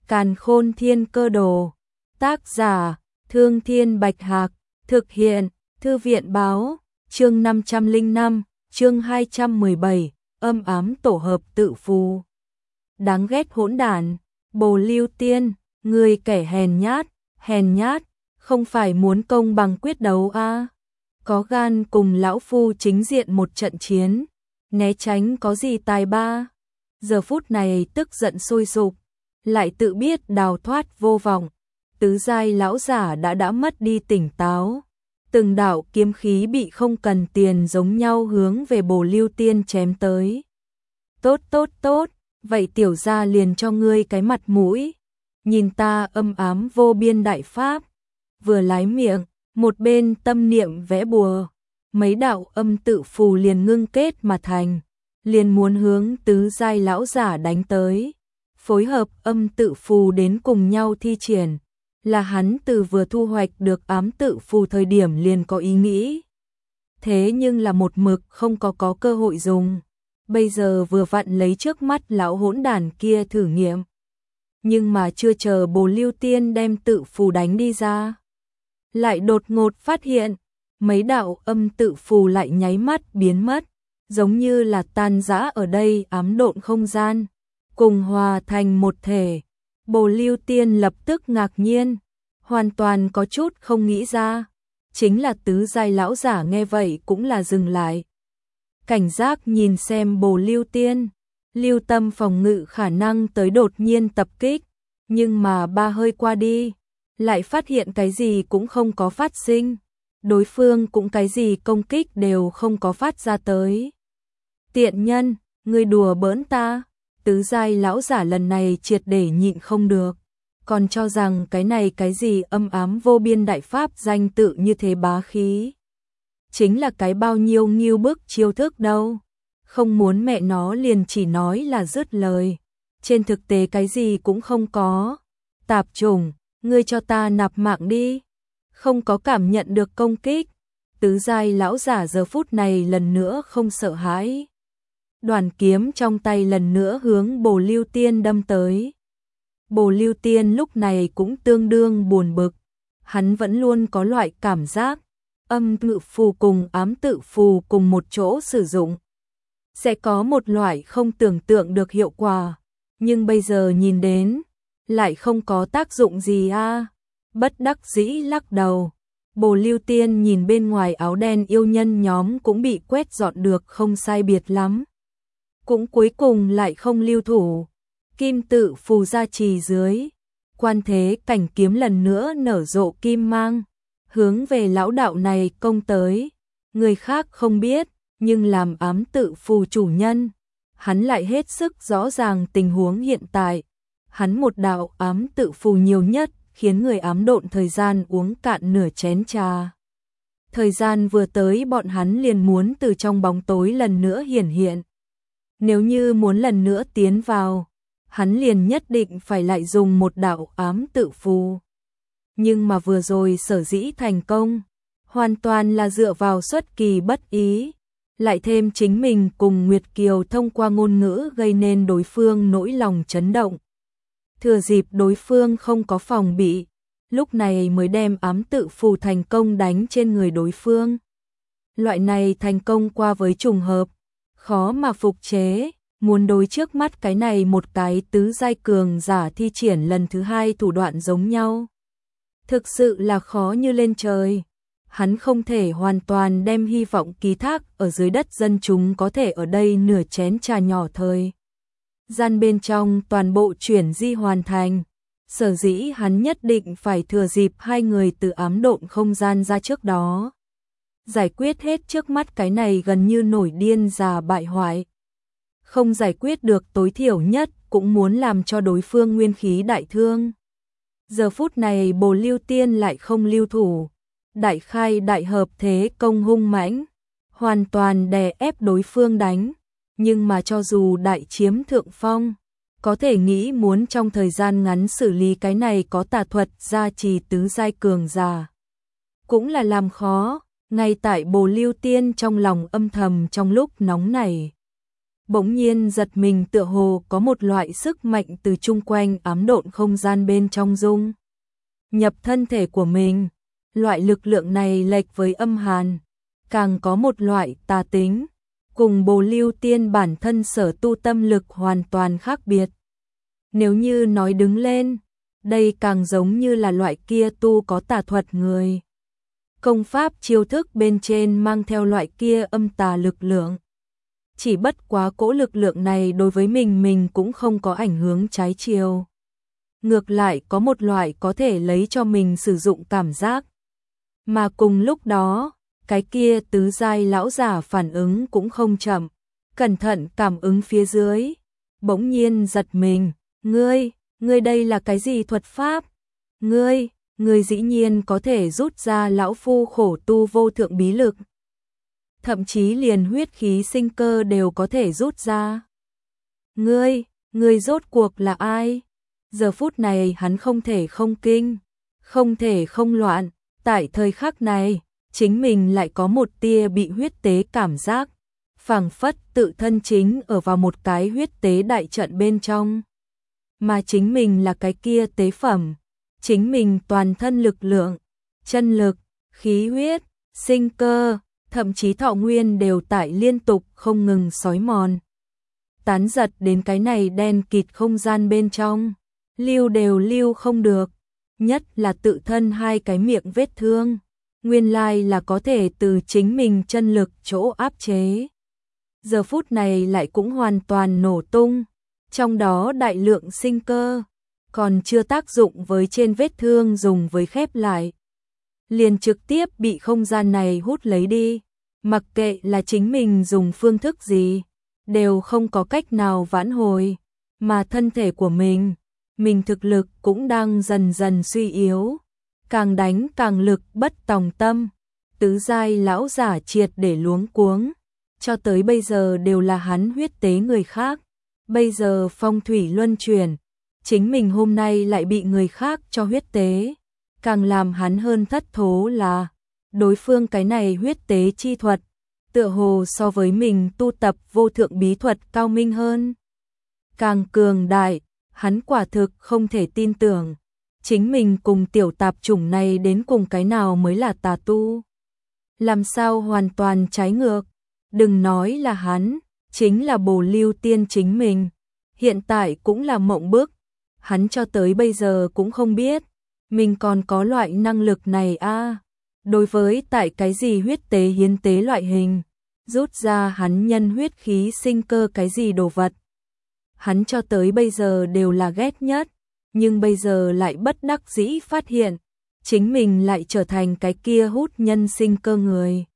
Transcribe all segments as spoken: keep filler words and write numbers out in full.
Càn Khôn Thiên Cơ Đồ. Tác giả: Thương Thiên Bạch Hạc. Thực hiện: Thư viện Báo. Chương năm trăm lẻ năm, chương hai trăm mười bảy, âm ám tổ hợp tự phù. Đáng ghét hỗn đản, Bồ Lưu Tiên, người kẻ hèn nhát, hèn nhát, không phải muốn công bằng quyết đấu a? À? Có gan cùng lão phu chính diện một trận chiến, né tránh có gì tài ba. Giờ phút này tức giận sôi sục, lại tự biết đào thoát vô vọng, tứ giai lão giả đã đã mất đi tỉnh táo. Từng đạo kiếm khí bị không cần tiền giống nhau hướng về Bồ Lưu Tiên chém tới. Tốt tốt tốt, vậy tiểu gia liền cho ngươi cái mặt mũi, nhìn ta âm ám vô biên đại pháp. Vừa lái miệng, một bên tâm niệm vẽ bùa, mấy đạo âm tự phù liền ngưng kết mà thành, liền muốn hướng tứ giai lão giả đánh tới. Phối hợp âm tự phù đến cùng nhau thi triển, là hắn từ vừa thu hoạch được ám tự phù thời điểm liền có ý nghĩ. Thế nhưng là một mực không có có cơ hội dùng, bây giờ vừa vặn lấy trước mắt lão hỗn đản kia thử nghiệm. Nhưng mà chưa chờ Bồ Lưu Tiên đem tự phù đánh đi ra, lại đột ngột phát hiện, mấy đạo âm tự phù lại nháy mắt biến mất, giống như là tan rã ở đây ám độn không gian, cùng hòa thành một thể. Bồ Lưu Tiên lập tức ngạc nhiên, hoàn toàn có chút không nghĩ ra, chính là tứ giai lão giả nghe vậy cũng là dừng lại. Cảnh giác nhìn xem Bồ Lưu Tiên, lưu tâm phòng ngự khả năng tới đột nhiên tập kích, nhưng mà ba hơi qua đi, lại phát hiện cái gì cũng không có phát sinh, đối phương cũng cái gì công kích đều không có phát ra tới. Tiện nhân, ngươi đùa bỡn ta. Tứ giai lão giả lần này triệt để nhịn không được, còn cho rằng cái này cái gì âm ám vô biên đại pháp danh tự như thế bá khí, chính là cái bao nhiêu nghiêu bức chiêu thức đâu, không muốn mẹ nó liền chỉ nói là dứt lời, trên thực tế cái gì cũng không có. Tạp chủng, ngươi cho ta nạp mạng đi. Không có cảm nhận được công kích, tứ giai lão giả giờ phút này lần nữa không sợ hãi. Đoàn kiếm trong tay lần nữa hướng Bồ Lưu Tiên đâm tới. Bồ Lưu Tiên lúc này cũng tương đương buồn bực, hắn vẫn luôn có loại cảm giác, âm tự phù cùng ám tự phù cùng một chỗ sử dụng, sẽ có một loại không tưởng tượng được hiệu quả, nhưng bây giờ nhìn đến, lại không có tác dụng gì a. À. Bất đắc dĩ lắc đầu, Bồ Lưu Tiên nhìn bên ngoài áo đen yêu nhân nhóm cũng bị quét dọn được không sai biệt lắm. Cũng cuối cùng lại không lưu thủ, kim tự phù gia trì dưới, quan thế cảnh kiếm lần nữa nở rộ kim mang, hướng về lão đạo này công tới. Người khác không biết, nhưng làm ám tự phù chủ nhân, hắn lại hết sức rõ ràng tình huống hiện tại. Hắn một đạo ám tự phù nhiều nhất, khiến người ám độn thời gian uống cạn nửa chén trà. Thời gian vừa tới bọn hắn liền muốn từ trong bóng tối lần nữa hiển hiện. Nếu như muốn lần nữa tiến vào, hắn liền nhất định phải lại dùng một đạo ám tự phù. Nhưng mà vừa rồi sở dĩ thành công, hoàn toàn là dựa vào xuất kỳ bất ý, lại thêm chính mình cùng Nguyệt Kiều thông qua ngôn ngữ gây nên đối phương nỗi lòng chấn động. Thừa dịp đối phương không có phòng bị, lúc này mới đem ám tự phù thành công đánh trên người đối phương. Loại này thành công qua với trùng hợp, khó mà phục chế, muốn đối trước mắt cái này một cái tứ giai cường giả thi triển lần thứ hai thủ đoạn giống nhau. Thực sự là khó như lên trời, hắn không thể hoàn toàn đem hy vọng ký thác ở dưới đất dân chúng có thể ở đây nửa chén trà nhỏ thời. Gian bên trong toàn bộ chuyển di hoàn thành, sở dĩ hắn nhất định phải thừa dịp hai người từ ám độn không gian ra trước đó. Giải quyết hết trước mắt cái này gần như nổi điên già bại hoại. Không giải quyết được tối thiểu nhất cũng muốn làm cho đối phương nguyên khí đại thương. Giờ phút này Bồ Lưu Tiên lại không lưu thủ, đại khai đại hợp thế công hung mãnh, hoàn toàn đè ép đối phương đánh. Nhưng mà cho dù đại chiếm thượng phong, có thể nghĩ muốn trong thời gian ngắn xử lý cái này có tà thuật gia trì tứ giai cường giả, cũng là làm khó. Ngay tại Bồ Lưu Tiên trong lòng âm thầm trong lúc nóng này, bỗng nhiên giật mình tựa hồ có một loại sức mạnh từ chung quanh ám độn không gian bên trong dung nhập thân thể của mình. Loại lực lượng này lệch với âm hàn, càng có một loại tà tính, cùng Bồ Lưu Tiên bản thân sở tu tâm lực hoàn toàn khác biệt. Nếu như nói đứng lên, đây càng giống như là loại kia tu có tà thuật người. Công pháp chiêu thức bên trên mang theo loại kia âm tà lực lượng. Chỉ bất quá cỗ lực lượng này đối với mình mình cũng không có ảnh hưởng trái chiều. Ngược lại có một loại có thể lấy cho mình sử dụng cảm giác. Mà cùng lúc đó, cái kia tứ giai lão giả phản ứng cũng không chậm, cẩn thận cảm ứng phía dưới, bỗng nhiên giật mình, ngươi, ngươi đây là cái gì thuật pháp? Ngươi, ngươi dĩ nhiên có thể rút ra lão phu khổ tu vô thượng bí lực. Thậm chí liền huyết khí sinh cơ đều có thể rút ra. Ngươi, ngươi rốt cuộc là ai? Giờ phút này hắn không thể không kinh, không thể không loạn, tại thời khắc này, chính mình lại có một tia bị huyết tế cảm giác, phảng phất tự thân chính ở vào một cái huyết tế đại trận bên trong. Mà chính mình là cái kia tế phẩm, chính mình toàn thân lực lượng, chân lực, khí huyết, sinh cơ, thậm chí thọ nguyên đều tại liên tục không ngừng xói mòn. Tán giật đến cái này đen kịt không gian bên trong, lưu đều lưu không được, nhất là tự thân hai cái miệng vết thương, nguyên lai là có thể từ chính mình chân lực chỗ áp chế. Giờ phút này lại cũng hoàn toàn nổ tung, trong đó đại lượng sinh cơ, còn chưa tác dụng với trên vết thương dùng với khép lại. Liền trực tiếp bị không gian này hút lấy đi, mặc kệ là chính mình dùng phương thức gì, đều không có cách nào vãn hồi, mà thân thể của mình, mình thực lực cũng đang dần dần suy yếu, càng đánh càng lực bất tòng tâm, tứ giai lão giả triệt để luống cuống, cho tới bây giờ đều là hắn huyết tế người khác, bây giờ phong thủy luân chuyển, chính mình hôm nay lại bị người khác cho huyết tế, càng làm hắn hơn thất thố là, đối phương cái này huyết tế chi thuật, tựa hồ so với mình tu tập vô thượng bí thuật cao minh hơn, càng cường đại. Hắn quả thực không thể tin tưởng, chính mình cùng tiểu tạp chủng này đến cùng cái nào mới là tà tu. Làm sao hoàn toàn trái ngược, đừng nói là hắn, chính là Bồ Lưu Tiên chính mình, hiện tại cũng là mộng bức, hắn cho tới bây giờ cũng không biết, mình còn có loại năng lực này a. À. Đối với tại cái gì huyết tế hiến tế loại hình, rút ra hắn nhân huyết khí sinh cơ cái gì đồ vật. Hắn cho tới bây giờ đều là ghét nhất, nhưng bây giờ lại bất đắc dĩ phát hiện, chính mình lại trở thành cái kia hút nhân sinh cơ người.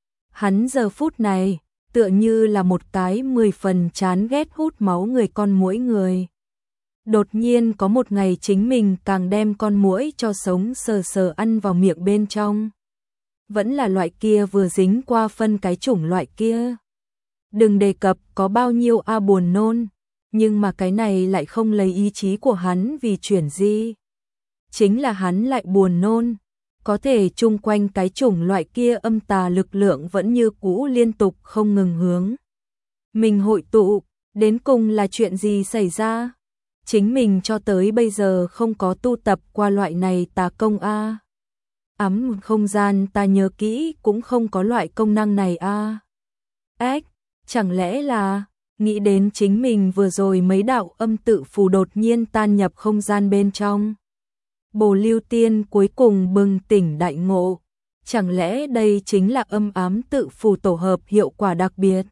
Hắn giờ phút này, tựa như là một cái mười phần chán ghét hút máu người con muỗi người. Đột nhiên có một ngày chính mình càng đem con muỗi cho sống sờ sờ ăn vào miệng bên trong. Vẫn là loại kia vừa dính qua phân cái chủng loại kia. Đừng đề cập có bao nhiêu a buồn nôn. Nhưng mà cái này lại không lấy ý chí của hắn vì chuyển di. Chính là hắn lại buồn nôn, có thể chung quanh cái chủng loại kia âm tà lực lượng vẫn như cũ liên tục không ngừng hướng. Mình hội tụ, đến cùng là chuyện gì xảy ra? Chính mình cho tới bây giờ không có tu tập qua loại này tà công a. Ấm không gian ta nhớ kỹ cũng không có loại công năng này a. Ếch, chẳng lẽ là... Nghĩ đến chính mình vừa rồi mấy đạo âm tự phù đột nhiên tan nhập không gian bên trong. Bồ Lưu Tiên cuối cùng bừng tỉnh đại ngộ. Chẳng lẽ đây chính là âm ám tự phù tổ hợp hiệu quả đặc biệt?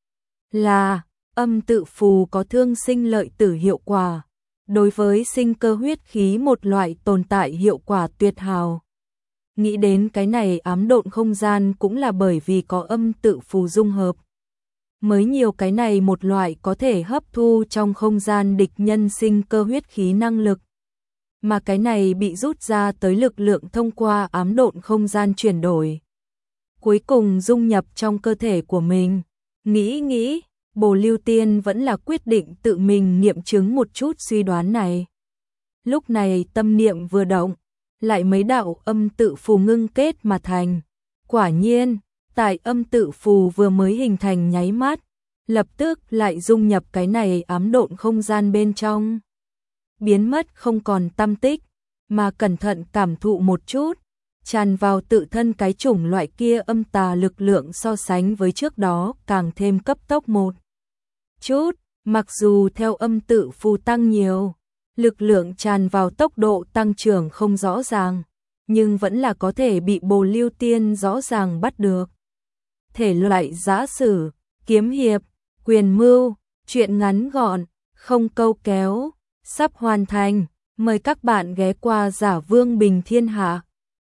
Là, âm tự phù có thương sinh lợi tử hiệu quả. Đối với sinh cơ huyết khí một loại tồn tại hiệu quả tuyệt hào. Nghĩ đến cái này ám độn không gian cũng là bởi vì có âm tự phù dung hợp. Mới nhiều cái này một loại có thể hấp thu trong không gian địch nhân sinh cơ huyết khí năng lực. Mà cái này bị rút ra tới lực lượng thông qua ám độn không gian chuyển đổi. Cuối cùng dung nhập trong cơ thể của mình. Nghĩ nghĩ, Bồ Lưu Tiên vẫn là quyết định tự mình nghiệm chứng một chút suy đoán này. Lúc này tâm niệm vừa động, lại mấy đạo âm tự phù ngưng kết mà thành. Quả nhiên, tại âm tự phù vừa mới hình thành nháy mắt, lập tức lại dung nhập cái này ám độn không gian bên trong. Biến mất không còn tăm tích, mà cẩn thận cảm thụ một chút, tràn vào tự thân cái chủng loại kia âm tà lực lượng so sánh với trước đó càng thêm cấp tốc một chút, mặc dù theo âm tự phù tăng nhiều, lực lượng tràn vào tốc độ tăng trưởng không rõ ràng, nhưng vẫn là có thể bị Bồ Lưu Tiên rõ ràng bắt được. Thể loại giã sử, kiếm hiệp, quyền mưu, truyện ngắn gọn, không câu kéo, sắp hoàn thành, mời các bạn ghé qua Giả Vương Bình Thiên Hạ.